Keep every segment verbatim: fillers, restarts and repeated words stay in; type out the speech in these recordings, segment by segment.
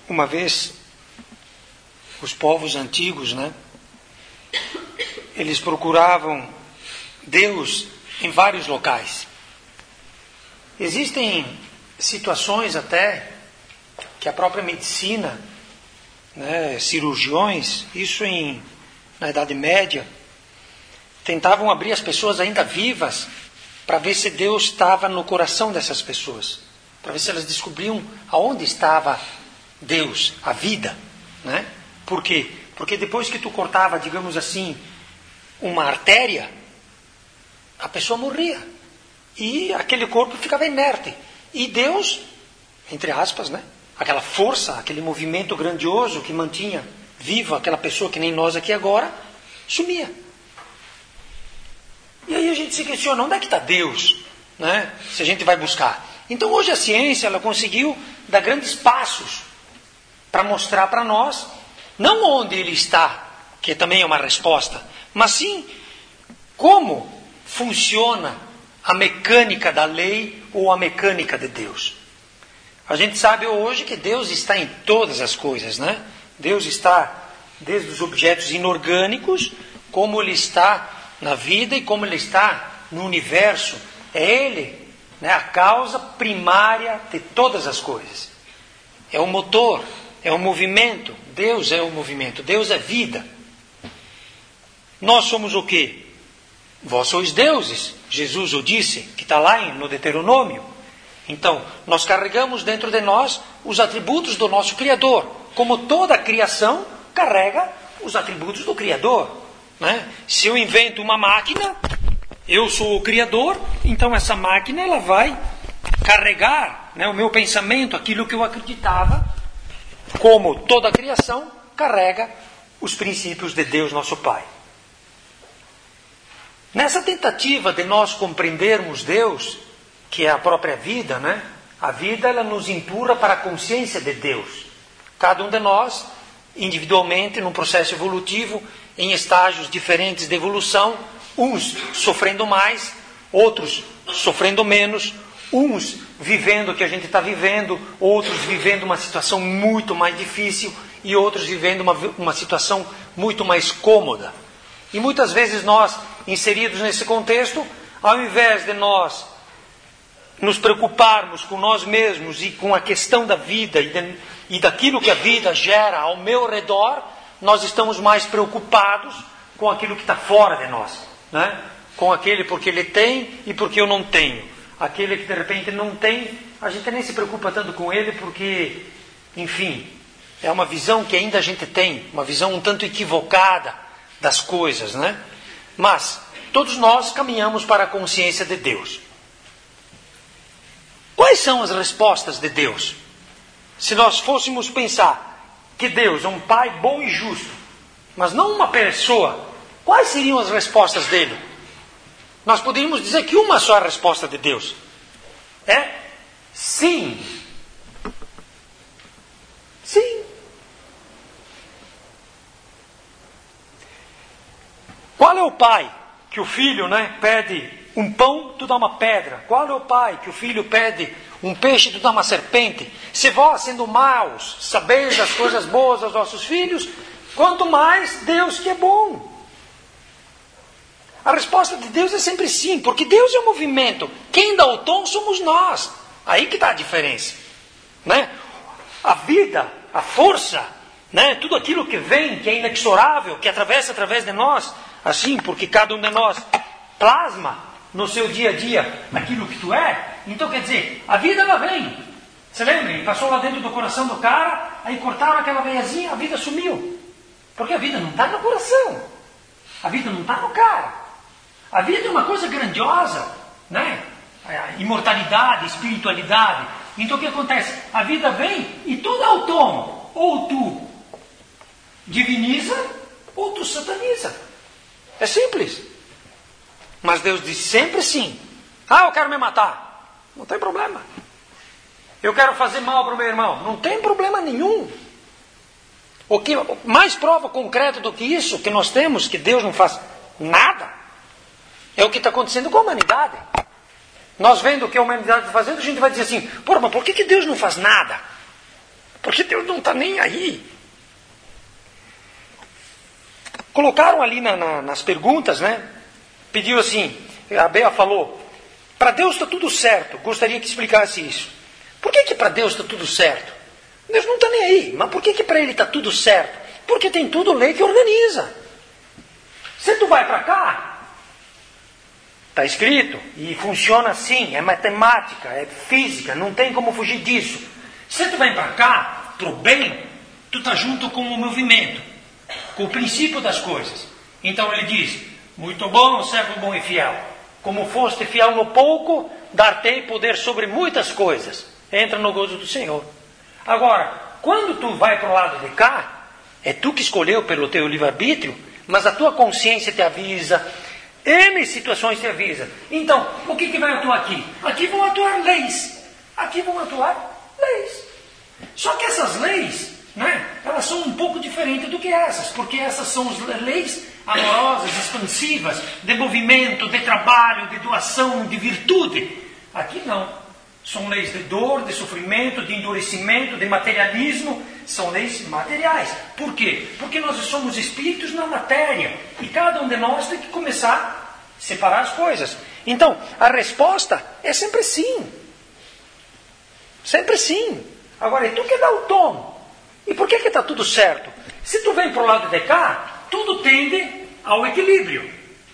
Uma vez, os povos antigos, né, eles procuravam Deus em vários locais. Existem situações até que a própria medicina, né, cirurgiões, isso em, na Idade Média, tentavam abrir as pessoas ainda vivas para ver se Deus estava no coração dessas pessoas, para ver se elas descobriam aonde estava Deus, a vida, né? Por quê? Porque depois que tu cortava, digamos assim, uma artéria, a pessoa morria e aquele corpo ficava inerte. E Deus, entre aspas, né? Aquela força, aquele movimento grandioso que mantinha viva aquela pessoa, que nem nós aqui agora, sumia. E aí a gente se questiona, onde é que está Deus, né? Se a gente vai buscar. Então hoje a ciência ela conseguiu dar grandes passos para mostrar para nós, não onde Ele está, que também é uma resposta, mas sim como funciona a mecânica da lei ou a mecânica de Deus. A gente sabe hoje que Deus está em todas as coisas, né? Deus está desde os objetos inorgânicos, como Ele está na vida e como Ele está no universo. É Ele, né, a causa primária de todas as coisas. É o motor, é o movimento. Deus é o movimento, Deus é vida. Nós somos o quê? Vós sois deuses, Jesus o disse, que está lá no Deuteronômio. Então, nós carregamos dentro de nós os atributos do nosso Criador, como toda a criação carrega os atributos do Criador, né? Se eu invento uma máquina, eu sou o Criador, então essa máquina ela vai carregar, né, o meu pensamento, aquilo que eu acreditava, como toda a criação carrega os princípios de Deus, nosso Pai. Nessa tentativa de nós compreendermos Deus, que é a própria vida, né? A vida ela nos empurra para a consciência de Deus. Cada um de nós, individualmente, num processo evolutivo, em estágios diferentes de evolução, uns sofrendo mais, outros sofrendo menos, uns vivendo o que a gente está vivendo, outros vivendo uma situação muito mais difícil e outros vivendo uma, uma situação muito mais cômoda. E muitas vezes nós, inseridos nesse contexto, ao invés de nós nos preocuparmos com nós mesmos e com a questão da vida e, de, e daquilo que a vida gera ao meu redor, nós estamos mais preocupados com aquilo que está fora de nós, né? Com aquele porque ele tem e porque eu não tenho. Aquele que de repente não tem, a gente nem se preocupa tanto com ele porque, enfim, é uma visão que ainda a gente tem, uma visão um tanto equivocada das coisas, né? Mas todos nós caminhamos para a consciência de Deus. Quais são as respostas de Deus? Se nós fôssemos pensar que Deus é um Pai bom e justo, mas não uma pessoa, quais seriam as respostas dele? Nós poderíamos dizer que uma só é a resposta de Deus. É sim. Sim. Qual é o pai que o filho, né, pede um pão, tu dá uma pedra? Qual é o pai que o filho pede um peixe, tu dá uma serpente? Se vós, sendo maus, sabeis as coisas boas aos vossos filhos, quanto mais Deus que é bom. A resposta de Deus é sempre sim, porque Deus é o movimento. Quem dá o tom somos nós. Aí que está a diferença, né? A vida, a força, né? Tudo aquilo que vem, que é inexorável, que atravessa através de nós, assim, porque cada um de nós plasma no seu dia a dia aquilo que tu é. Então quer dizer, a vida ela vem. Você lembra? Passou lá dentro do coração do cara, aí cortaram aquela veiazinha, a vida sumiu. Porque a vida não está no coração. A vida não está no cara. A vida é uma coisa grandiosa, né? A imortalidade, espiritualidade. Então o que acontece? A vida vem e tu dá o tom. Ou tu diviniza, ou tu sataniza. É simples. Mas Deus diz sempre sim. Ah, eu quero me matar. Não tem problema. Eu quero fazer mal para o meu irmão. Não tem problema nenhum. O que mais prova concreta do que isso que nós temos, que Deus não faz nada, é o que está acontecendo com a humanidade. Nós vendo o que a humanidade está fazendo, a gente vai dizer assim, porra, mas por que, que Deus não faz nada? Porque Deus não está nem aí. Colocaram ali na, na, nas perguntas, né? Pediu assim, a Bea falou, para Deus está tudo certo. Gostaria que explicasse isso. Por que que para Deus está tudo certo? Deus não está nem aí. Mas por que que para Ele está tudo certo? Porque tem tudo lei que organiza. Se tu vai para cá, está escrito, e funciona assim, é matemática, é física, não tem como fugir disso. Se tu vem para cá, pro bem, tu está junto com o movimento, com o princípio das coisas. Então ele diz, muito bom, servo bom e fiel. Como foste fiel no pouco, dar-te poder sobre muitas coisas. Entra no gozo do Senhor. Agora, quando tu vai para o lado de cá, é tu que escolheu pelo teu livre-arbítrio, mas a tua consciência te avisa, N situações te avisa. Então, o que, que vai atuar aqui? Aqui vão atuar leis. Aqui vão atuar leis. Só que essas leis, né, elas são um pouco diferentes do que essas, porque essas são as leis amorosas, expansivas, de movimento, de trabalho, de doação, de virtude. Aqui não. São leis de dor, de sofrimento, de endurecimento, de materialismo. São leis materiais. Por quê? Porque nós somos espíritos na matéria. E cada um de nós tem que começar a separar as coisas. Então, a resposta é sempre sim. Sempre sim. Agora, é tu que dá o tom. E por que que está tudo certo? Se tu vem para o lado de cá, tudo tende ao equilíbrio.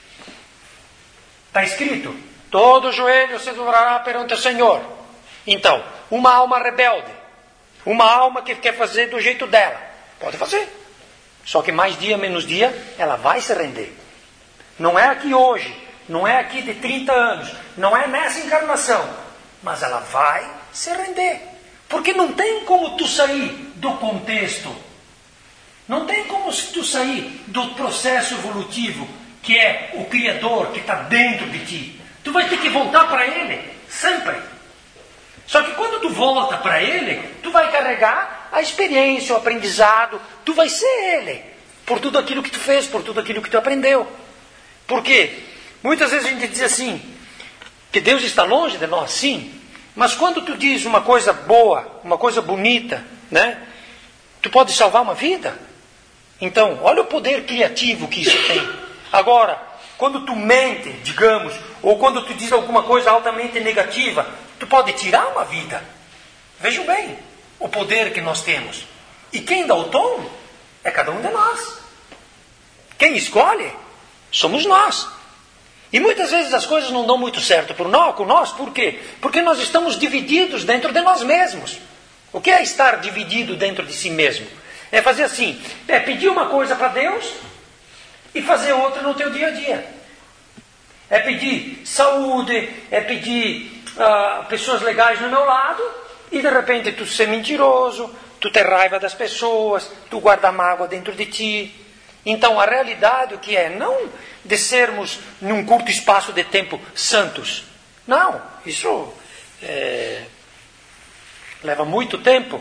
Está escrito, todo joelho se dobrará perante o Senhor. Então, uma alma rebelde, uma alma que quer fazer do jeito dela, pode fazer. Só que mais dia, menos dia, ela vai se render. Não é aqui hoje, não é aqui de trinta anos, não é nessa encarnação, mas ela vai se render. Porque não tem como tu sair do contexto, não tem como tu sair do processo evolutivo, que é o Criador que está dentro de ti. Tu vai ter que voltar para Ele, sempre. Só que quando tu volta para Ele, tu vai carregar a experiência, o aprendizado, tu vai ser Ele, por tudo aquilo que tu fez, por tudo aquilo que tu aprendeu. Por quê? Muitas vezes a gente diz assim, que Deus está longe de nós, sim, mas quando tu diz uma coisa boa, uma coisa bonita, né, tu pode salvar uma vida. Então, olha o poder criativo que isso tem. Agora, quando tu mente, digamos, ou quando tu diz alguma coisa altamente negativa, tu pode tirar uma vida. Vejam bem o poder que nós temos. E quem dá o tom é cada um de nós. Quem escolhe somos nós. E muitas vezes as coisas não dão muito certo por nós, com nós. Por quê? Porque nós estamos divididos dentro de nós mesmos. O que é estar dividido dentro de si mesmo? É fazer assim, é pedir uma coisa para Deus e fazer outra no teu dia a dia. É pedir saúde, é pedir uh, pessoas legais no meu lado, e de repente tu ser mentiroso, tu ter raiva das pessoas, tu guardar mágoa dentro de ti. Então a realidade o que é? Não de sermos num curto espaço de tempo santos. Não, isso é, leva muito tempo.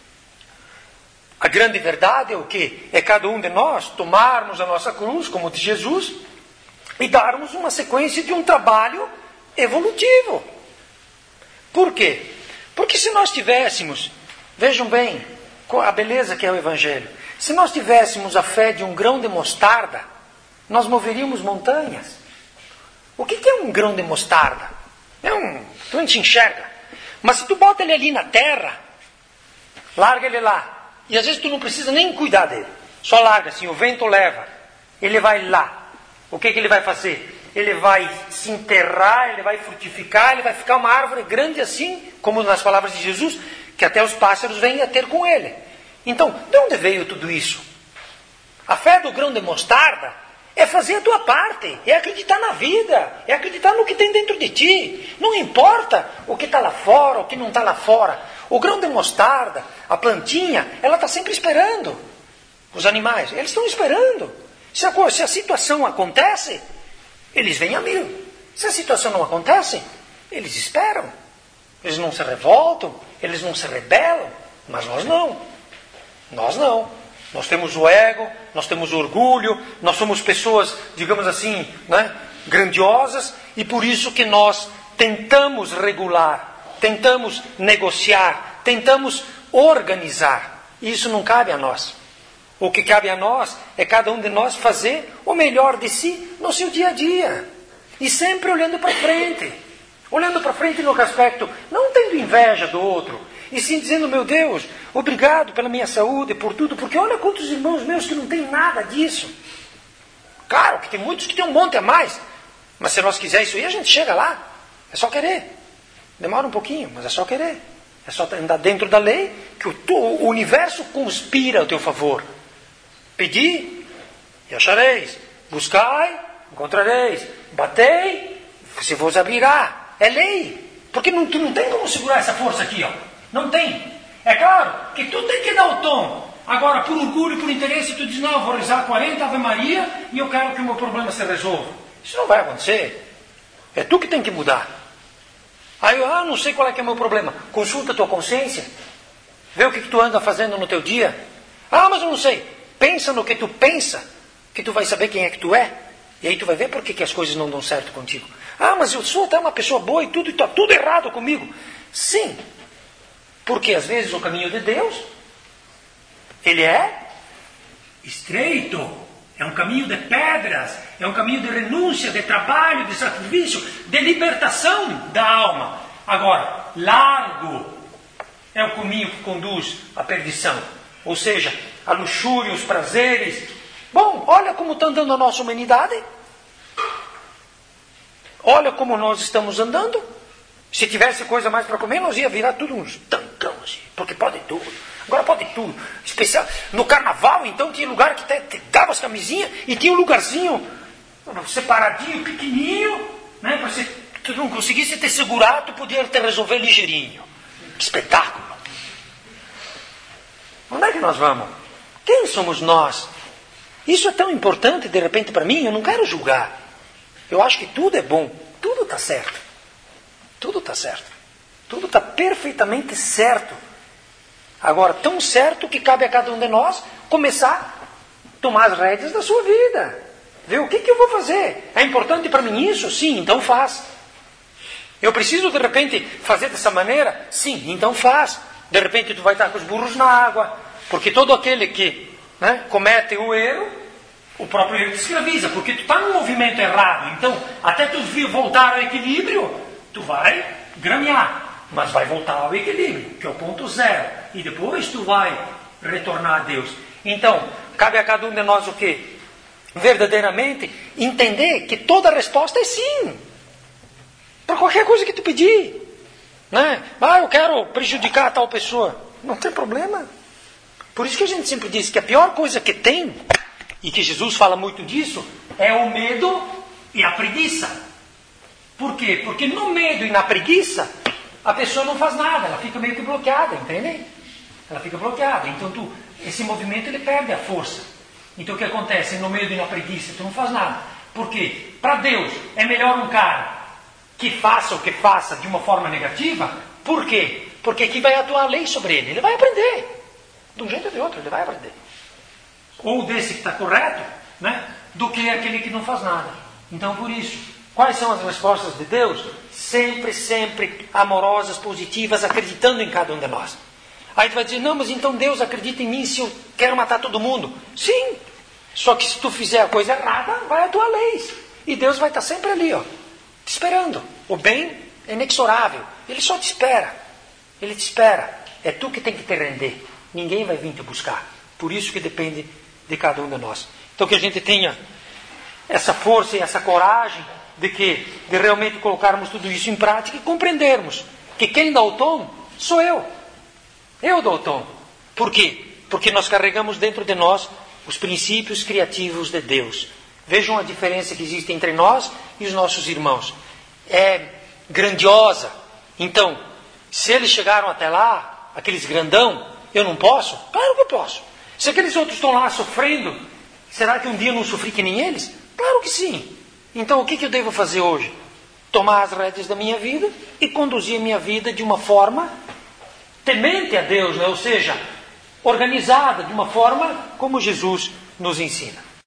A grande verdade é o quê? É cada um de nós tomarmos a nossa cruz, como de Jesus, e darmos uma sequência de um trabalho evolutivo. Por quê? Porque se nós tivéssemos, vejam bem a beleza que é o Evangelho, se nós tivéssemos a fé de um grão de mostarda, nós moveríamos montanhas. O que é um grão de mostarda? É um, tu não te enxerga. Mas se tu bota ele ali na terra, larga ele lá, e às vezes tu não precisa nem cuidar dele, só larga assim, o vento leva, ele vai lá. O que, que ele vai fazer? Ele vai se enterrar, ele vai frutificar, ele vai ficar uma árvore grande assim, como nas palavras de Jesus, que até os pássaros vêm a ter com ele. Então, de onde veio tudo isso? A fé do grão de mostarda é fazer a tua parte, é acreditar na vida, é acreditar no que tem dentro de ti. Não importa o que está lá fora, o que não está lá fora. O grão de mostarda, a plantinha, ela está sempre esperando. Os animais, eles estão esperando. Se a, se a situação acontece, eles vêm a mil. Se a situação não acontece, eles esperam. Eles não se revoltam, eles não se rebelam. Mas nós não. Nós não. Nós temos o ego, nós temos o orgulho, nós somos pessoas, digamos assim, né, grandiosas, e por isso que nós tentamos regular, tentamos negociar, tentamos organizar. Isso não cabe a nós. O que cabe a nós é cada um de nós fazer o melhor de si no seu dia a dia. E sempre olhando para frente. Olhando para frente no aspecto, não tendo inveja do outro. E sim dizendo, meu Deus, obrigado pela minha saúde, por tudo. Porque olha quantos irmãos meus que não têm nada disso. Claro que tem muitos que têm um monte a mais. Mas se nós quisermos isso aí, a gente chega lá. É só querer. Demora um pouquinho, mas é só querer. É só andar dentro da lei, que o, o universo conspira a teu favor. Pedi, e achareis. Buscai, encontrareis. Batei, se vos abrirá. É lei. Porque não, tu não tem como segurar essa força aqui, ó. Não tem. É claro que tu tem que dar o tom. Agora, por orgulho, por interesse, tu diz, não, eu vou rezar quarenta Ave Maria e eu quero que o meu problema se resolva. Isso não vai acontecer. É tu que tem que mudar. Aí eu, ah, não sei qual é que é o meu problema. Consulta a tua consciência. Vê o que, que tu anda fazendo no teu dia. Ah, mas eu não sei. Pensa no que tu pensa, que tu vai saber quem é que tu é. E aí tu vai ver por que, que as coisas não dão certo contigo. Ah, mas eu sou até uma pessoa boa e tudo, e está tudo errado comigo. Sim. Porque às vezes o caminho de Deus, ele é estreito. É um caminho de pedras. É um caminho de renúncia, de trabalho, de sacrifício, de libertação da alma. Agora, largo é o caminho que conduz à perdição. Ou seja, a luxúria, os prazeres. Bom, olha como está andando a nossa humanidade. Olha como nós estamos andando. Se tivesse coisa mais para comer, nós ia virar tudo uns tancão assim, porque pode tudo. Agora pode tudo. Especial. No carnaval, então, tinha lugar que te, te dava as camisinhas e tinha um lugarzinho separadinho, pequenininho, né, para se tu não conseguisse te segurar, tu podia te resolver ligeirinho. Que espetáculo. Onde é que nós vamos? Quem somos nós? Isso é tão importante, de repente, para mim, eu não quero julgar. Eu acho que tudo é bom. Tudo está certo. Tudo está certo. Tudo está perfeitamente certo. Agora, tão certo que cabe a cada um de nós começar a tomar as rédeas da sua vida. Ver o que, que eu vou fazer. É importante para mim isso? Sim, então faz. Eu preciso, de repente, fazer dessa maneira? Sim, então faz. De repente, tu vai estar com os burros na água. Porque todo aquele que, né, comete o erro, o próprio erro te escraviza. Porque tu está num movimento errado. Então, até tu voltar ao equilíbrio, tu vai gramear. Mas vai voltar ao equilíbrio, que é o ponto zero. E depois tu vai retornar a Deus. Então, cabe a cada um de nós o quê? Verdadeiramente entender que toda resposta é sim. Para qualquer coisa que tu pedir. Né? Ah, eu quero prejudicar a tal pessoa. Não tem problema. Por isso que a gente sempre diz que a pior coisa que tem, e que Jesus fala muito disso, é o medo e a preguiça. Por quê? Porque no medo e na preguiça, a pessoa não faz nada, ela fica meio que bloqueada, entende? Ela fica bloqueada. Então tu, esse movimento ele perde a força. Então o que acontece? No medo e na preguiça, tu não faz nada. Por quê? Para Deus é melhor um cara que faça o que faça de uma forma negativa. Por quê? Porque aqui vai atuar a lei sobre ele. Ele vai aprender. De um jeito ou de outro, ele vai aprender. Ou desse que está correto, né? Do que aquele que não faz nada. Então por isso, quais são as respostas de Deus? Sempre, sempre amorosas, positivas, acreditando em cada um de nós. Aí tu vai dizer, não, mas então Deus acredita em mim se eu quero matar todo mundo. Sim, só que se tu fizer a coisa errada, vai atuar leis. E Deus vai estar sempre ali, ó, te esperando. O bem é inexorável. Ele só te espera. Ele te espera. É tu que tem que te render. Ninguém vai vir te buscar. Por isso que depende de cada um de nós. Então que a gente tenha essa força e essa coragem de que de realmente colocarmos tudo isso em prática e compreendermos que quem dá o tom sou eu. Eu dou o tom. Por quê? Porque nós carregamos dentro de nós os princípios criativos de Deus. Vejam a diferença que existe entre nós e os nossos irmãos. É grandiosa. Então, se eles chegaram até lá, aqueles grandão, eu não posso? Claro que eu posso. Se aqueles outros estão lá sofrendo, será que um dia eu não sofri que nem eles? Claro que sim. Então o que, que eu devo fazer hoje? Tomar as rédeas da minha vida e conduzir a minha vida de uma forma temente a Deus, né? Ou seja, organizada de uma forma como Jesus nos ensina.